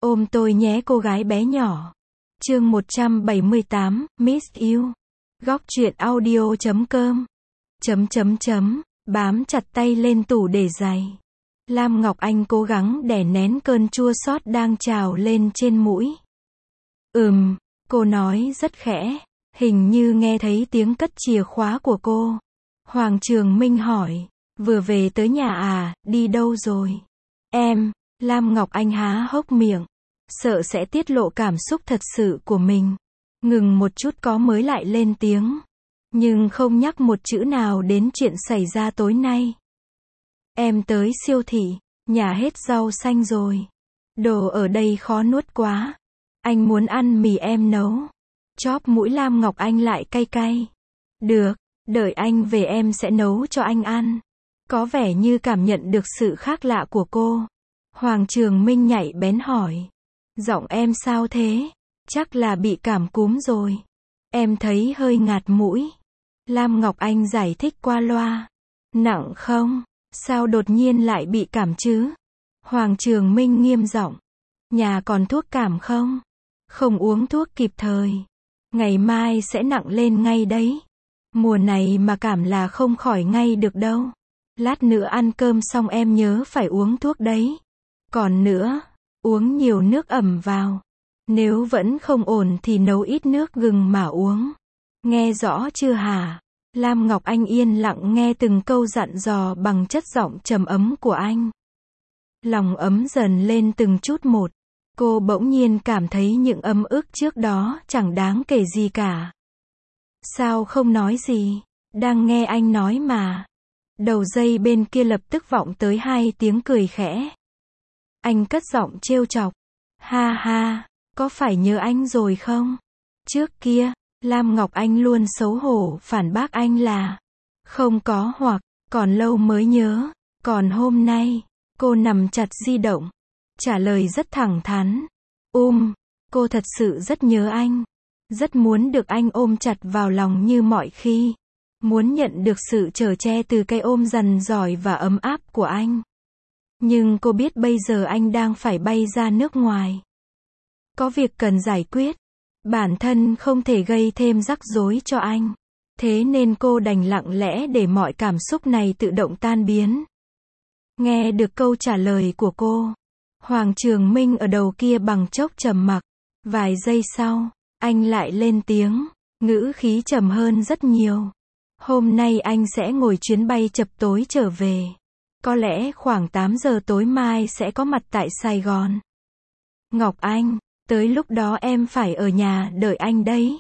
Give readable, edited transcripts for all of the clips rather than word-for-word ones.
Ôm tôi nhé cô gái bé nhỏ. Chương 178, Miss You. Góc truyện audio.com. Bám chặt tay lên tủ để giày. Lam Ngọc Anh cố gắng đè nén cơn chua xót đang trào lên trên mũi. Cô nói rất khẽ, hình như nghe thấy tiếng cất chìa khóa của cô. Hoàng Trường Minh hỏi, vừa về tới nhà à, đi đâu rồi? Lam Ngọc Anh há hốc miệng, sợ sẽ tiết lộ cảm xúc thật sự của mình. Ngừng một chút có mới lại lên tiếng, nhưng không nhắc một chữ nào đến chuyện xảy ra tối nay. Em tới siêu thị, nhà hết rau xanh rồi. Đồ ở đây khó nuốt quá. Anh muốn ăn mì em nấu. Chóp mũi Lam Ngọc Anh lại cay cay. Được, đợi anh về em sẽ nấu cho anh ăn. Có vẻ như cảm nhận được sự khác lạ của cô. Hoàng Trường Minh nhạy bén hỏi. Giọng em sao thế? Chắc là bị cảm cúm rồi. Em thấy hơi ngạt mũi. Lam Ngọc Anh giải thích qua loa. Nặng không? Sao đột nhiên lại bị cảm chứ? Hoàng Trường Minh nghiêm giọng. Nhà còn thuốc cảm không? Không uống thuốc kịp thời. Ngày mai sẽ nặng lên ngay đấy. Mùa này mà cảm là không khỏi ngay được đâu. Lát nữa ăn cơm xong em nhớ phải uống thuốc đấy. Còn nữa, uống nhiều nước ẩm vào. Nếu vẫn không ổn thì nấu ít nước gừng mà uống. Nghe rõ chưa hả? Lam Ngọc Anh yên lặng nghe từng câu dặn dò bằng chất giọng trầm ấm của anh. Lòng ấm dần lên từng chút một. Cô bỗng nhiên cảm thấy những ấm ức trước đó chẳng đáng kể gì cả. Sao không nói gì? Đang nghe anh nói mà. Đầu dây bên kia lập tức vọng tới hai tiếng cười khẽ. Anh cất giọng trêu chọc. Ha ha, có phải nhớ anh rồi không? Trước kia, Lam Ngọc Anh luôn xấu hổ phản bác anh là không có hoặc còn lâu mới nhớ. Còn hôm nay, cô nằm chặt di động, trả lời rất thẳng thắn. Cô thật sự rất nhớ anh. Rất muốn được anh ôm chặt vào lòng như mọi khi. Muốn nhận được sự chở che từ cái ôm dằn dỏi và ấm áp của anh. Nhưng cô biết bây giờ anh đang phải bay ra nước ngoài. Có việc cần giải quyết. Bản thân không thể gây thêm rắc rối cho anh. Thế nên cô đành lặng lẽ để mọi cảm xúc này tự động tan biến. Nghe được câu trả lời của cô, Hoàng Trường Minh ở đầu kia bằng chốc trầm mặc. Vài giây sau, anh lại lên tiếng, ngữ khí trầm hơn rất nhiều. Hôm nay anh sẽ ngồi chuyến bay chập tối trở về. Có lẽ khoảng 8 giờ tối mai sẽ có mặt tại Sài Gòn. Ngọc Anh, tới lúc đó em phải ở nhà đợi anh đấy.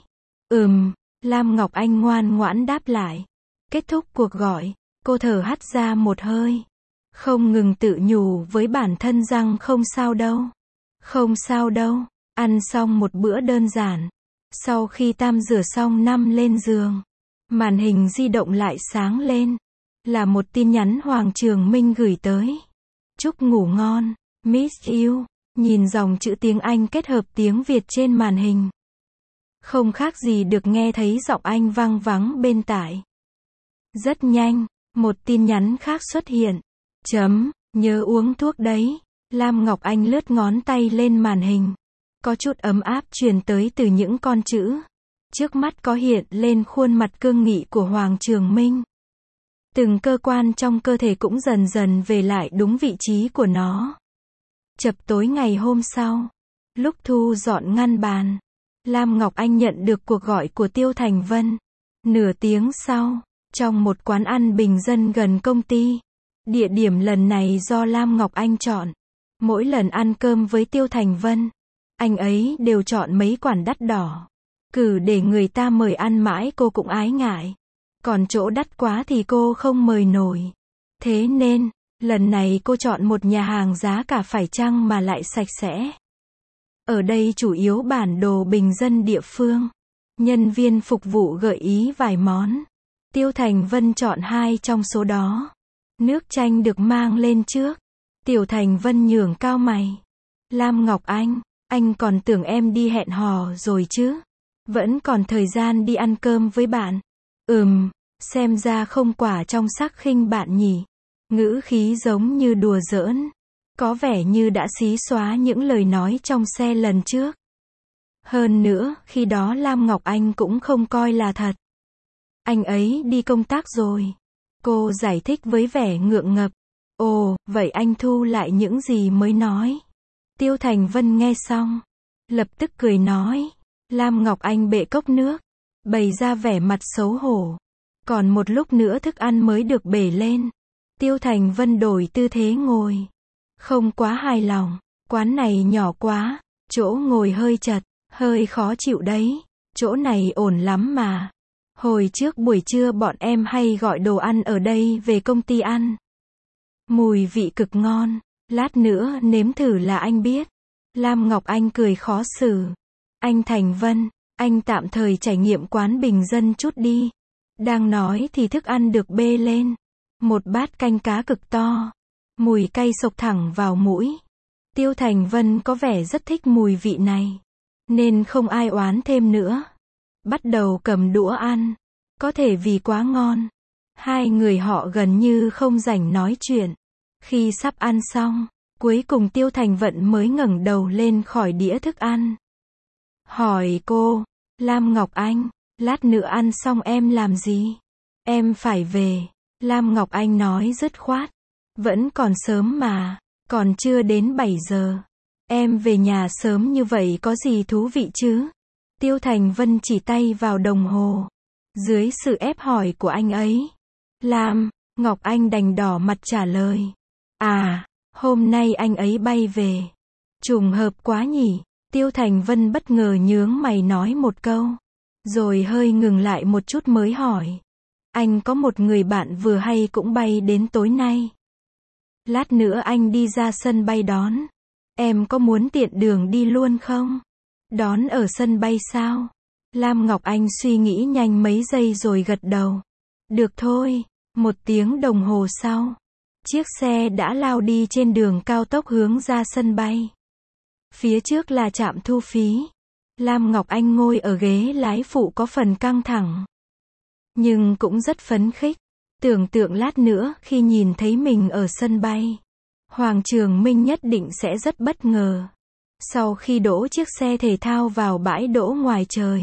Lam Ngọc Anh ngoan ngoãn đáp lại. Kết thúc cuộc gọi, cô thở hắt ra một hơi. Không ngừng tự nhủ với bản thân rằng không sao đâu. Không sao đâu. Ăn xong một bữa đơn giản. Sau khi tắm rửa xong nằm lên giường, màn hình di động lại sáng lên. Là một tin nhắn Hoàng Trường Minh gửi tới. Chúc ngủ ngon, Miss You. Nhìn dòng chữ tiếng Anh kết hợp tiếng Việt trên màn hình. Không khác gì được nghe thấy giọng anh vang vắng bên tai. Rất nhanh, một tin nhắn khác xuất hiện. Nhớ uống thuốc đấy. Lam Ngọc Anh lướt ngón tay lên màn hình. Có chút ấm áp truyền tới từ những con chữ. Trước mắt có hiện lên khuôn mặt cương nghị của Hoàng Trường Minh. Từng cơ quan trong cơ thể cũng dần dần về lại đúng vị trí của nó. Chập tối ngày hôm sau, lúc thu dọn ngăn bàn, Lam Ngọc Anh nhận được cuộc gọi của Tiêu Thành Vân. Nửa tiếng sau, trong một quán ăn bình dân gần công ty. Địa điểm lần này do Lam Ngọc Anh chọn. Mỗi lần ăn cơm với Tiêu Thành Vân, anh ấy đều chọn mấy quán đắt đỏ. Cứ để người ta mời ăn mãi cô cũng ái ngại. Còn chỗ đắt quá thì cô không mời nổi. Thế nên, lần này cô chọn một nhà hàng giá cả phải chăng mà lại sạch sẽ. Ở đây chủ yếu bản đồ bình dân địa phương. Nhân viên phục vụ gợi ý vài món. Tiêu Thành Vân chọn 2 trong số đó. Nước chanh được mang lên trước. Tiểu Thành Vân nhướng cao mày. Lam Ngọc anh còn tưởng em đi hẹn hò rồi chứ. Vẫn còn thời gian đi ăn cơm với bạn. Xem ra không quả trong sắc khinh bạn nhỉ. Ngữ khí giống như đùa giỡn. Có vẻ như đã xí xóa những lời nói trong xe lần trước. Hơn nữa, khi đó Lam Ngọc Anh cũng không coi là thật. Anh ấy đi công tác rồi. Cô giải thích với vẻ ngượng ngập. Ồ, vậy anh thu lại những gì mới nói. Tiêu Thành Vân nghe xong, lập tức cười nói. Lam Ngọc Anh bệ cốc nước, bày ra vẻ mặt xấu hổ. Còn một lúc nữa thức ăn mới được bể lên. Tiêu Thành Vân đổi tư thế ngồi. Không quá hài lòng, quán này nhỏ quá, chỗ ngồi hơi chật, hơi khó chịu đấy. Chỗ này ổn lắm mà. Hồi trước buổi trưa bọn em hay gọi đồ ăn ở đây về công ty ăn. Mùi vị cực ngon, lát nữa nếm thử là anh biết. Lam Ngọc Anh cười khó xử. Anh Thành Vân, anh tạm thời trải nghiệm quán bình dân chút đi. Đang nói thì thức ăn được bê lên. Một bát canh cá cực to. Mùi cay xộc thẳng vào mũi. Tiêu Thành Vân có vẻ rất thích mùi vị này. Nên không ai oán thêm nữa. Bắt đầu cầm đũa ăn. Có thể vì quá ngon. Hai người họ gần như không rảnh nói chuyện. Khi sắp ăn xong, cuối cùng Tiêu Thành Vân mới ngẩng đầu lên khỏi đĩa thức ăn. Hỏi cô, Lam Ngọc Anh, lát nữa ăn xong em làm gì? Em phải về. Lam Ngọc Anh nói dứt khoát. Vẫn còn sớm mà, còn chưa đến 7 giờ. Em về nhà sớm như vậy có gì thú vị chứ? Tiêu Thành Vân chỉ tay vào đồng hồ. Dưới sự ép hỏi của anh ấy, Lam Ngọc Anh đành đỏ mặt trả lời. À, hôm nay anh ấy bay về. Trùng hợp quá nhỉ? Tiêu Thành Vân bất ngờ nhướng mày nói một câu. Rồi hơi ngừng lại một chút mới hỏi. Anh có một người bạn vừa hay cũng bay đến tối nay. Lát nữa anh đi ra sân bay đón. Em có muốn tiện đường đi luôn không? Đón ở sân bay sao? Lam Ngọc Anh suy nghĩ nhanh mấy giây rồi gật đầu. Được thôi. 1 tiếng đồng hồ sau, chiếc xe đã lao đi trên đường cao tốc hướng ra sân bay. Phía trước là trạm thu phí. Lam Ngọc Anh ngồi ở ghế lái phụ có phần căng thẳng. Nhưng cũng rất phấn khích. Tưởng tượng lát nữa khi nhìn thấy mình ở sân bay, Hoàng Trường Minh nhất định sẽ rất bất ngờ. Sau khi đỗ chiếc xe thể thao vào bãi đỗ ngoài trời,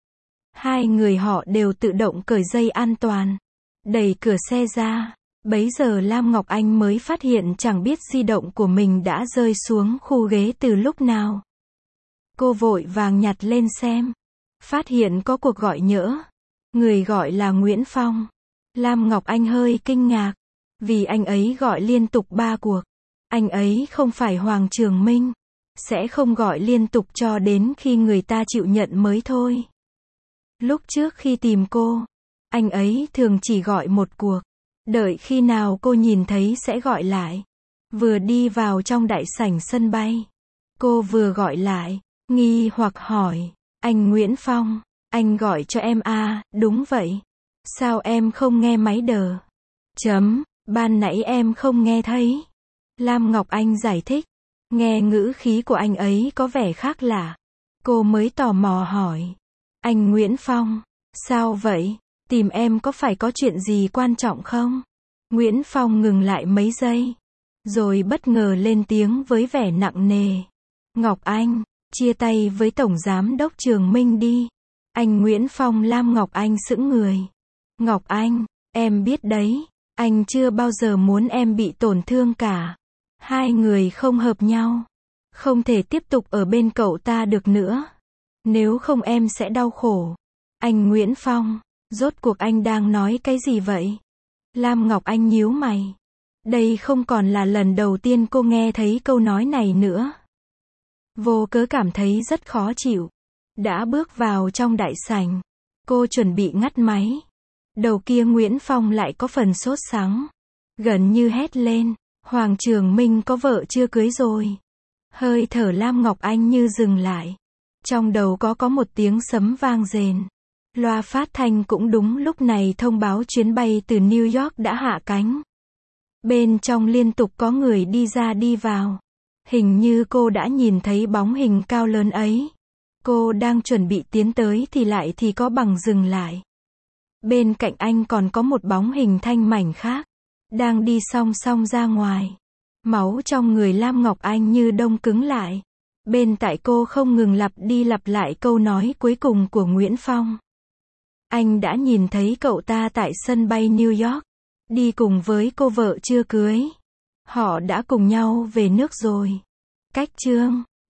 hai người họ đều tự động cởi dây an toàn, đẩy cửa xe ra. Bấy giờ Lam Ngọc Anh mới phát hiện chẳng biết di động của mình đã rơi xuống khu ghế từ lúc nào. Cô vội vàng nhặt lên xem. Phát hiện có cuộc gọi nhỡ. Người gọi là Nguyễn Phong. Lam Ngọc Anh hơi kinh ngạc. Vì anh ấy gọi liên tục 3 cuộc. Anh ấy không phải Hoàng Trường Minh. Sẽ không gọi liên tục cho đến khi người ta chịu nhận mới thôi. Lúc trước khi tìm cô, anh ấy thường chỉ gọi 1 cuộc. Đợi khi nào cô nhìn thấy sẽ gọi lại. Vừa đi vào trong đại sảnh sân bay, cô vừa gọi lại, nghi hoặc hỏi. Anh Nguyễn Phong, anh gọi cho em à? Đúng vậy. Sao em không nghe máy đờ? Ban nãy em không nghe thấy. Lam Ngọc Anh giải thích. Nghe ngữ khí của anh ấy có vẻ khác lạ. Cô mới tò mò hỏi. Anh Nguyễn Phong, sao vậy? Tìm em có phải có chuyện gì quan trọng không? Nguyễn Phong ngừng lại mấy giây, rồi bất ngờ lên tiếng với vẻ nặng nề. Ngọc Anh, chia tay với Tổng Giám đốc Trường Minh đi. Anh Nguyễn Phong. Lam Ngọc Anh sững người. Ngọc Anh, em biết đấy, anh chưa bao giờ muốn em bị tổn thương cả. Hai người không hợp nhau. Không thể tiếp tục ở bên cậu ta được nữa. Nếu không em sẽ đau khổ. Anh Nguyễn Phong, rốt cuộc anh đang nói cái gì vậy? Lam Ngọc Anh nhíu mày. Đây không còn là lần đầu tiên cô nghe thấy câu nói này nữa. Vô cớ cảm thấy rất khó chịu. Đã bước vào trong đại sảnh, cô chuẩn bị ngắt máy. Đầu kia Nguyễn Phong lại có phần sốt sắng. Gần như hét lên. Hoàng Trường Minh có vợ chưa cưới rồi? Hơi thở Lam Ngọc Anh như dừng lại. Trong đầu có một tiếng sấm vang rền. Loa phát thanh cũng đúng lúc này thông báo chuyến bay từ New York đã hạ cánh. Bên trong liên tục có người đi ra đi vào. Hình như cô đã nhìn thấy bóng hình cao lớn ấy. Cô đang chuẩn bị tiến tới thì có bằng dừng lại. Bên cạnh anh còn có một bóng hình thanh mảnh khác. Đang đi song song ra ngoài. Máu trong người Lam Ngọc Anh như đông cứng lại. Bên tai cô không ngừng lặp đi lặp lại câu nói cuối cùng của Nguyễn Phong. Anh đã nhìn thấy cậu ta tại sân bay New York, đi cùng với cô vợ chưa cưới. Họ đã cùng nhau về nước rồi. Cách chương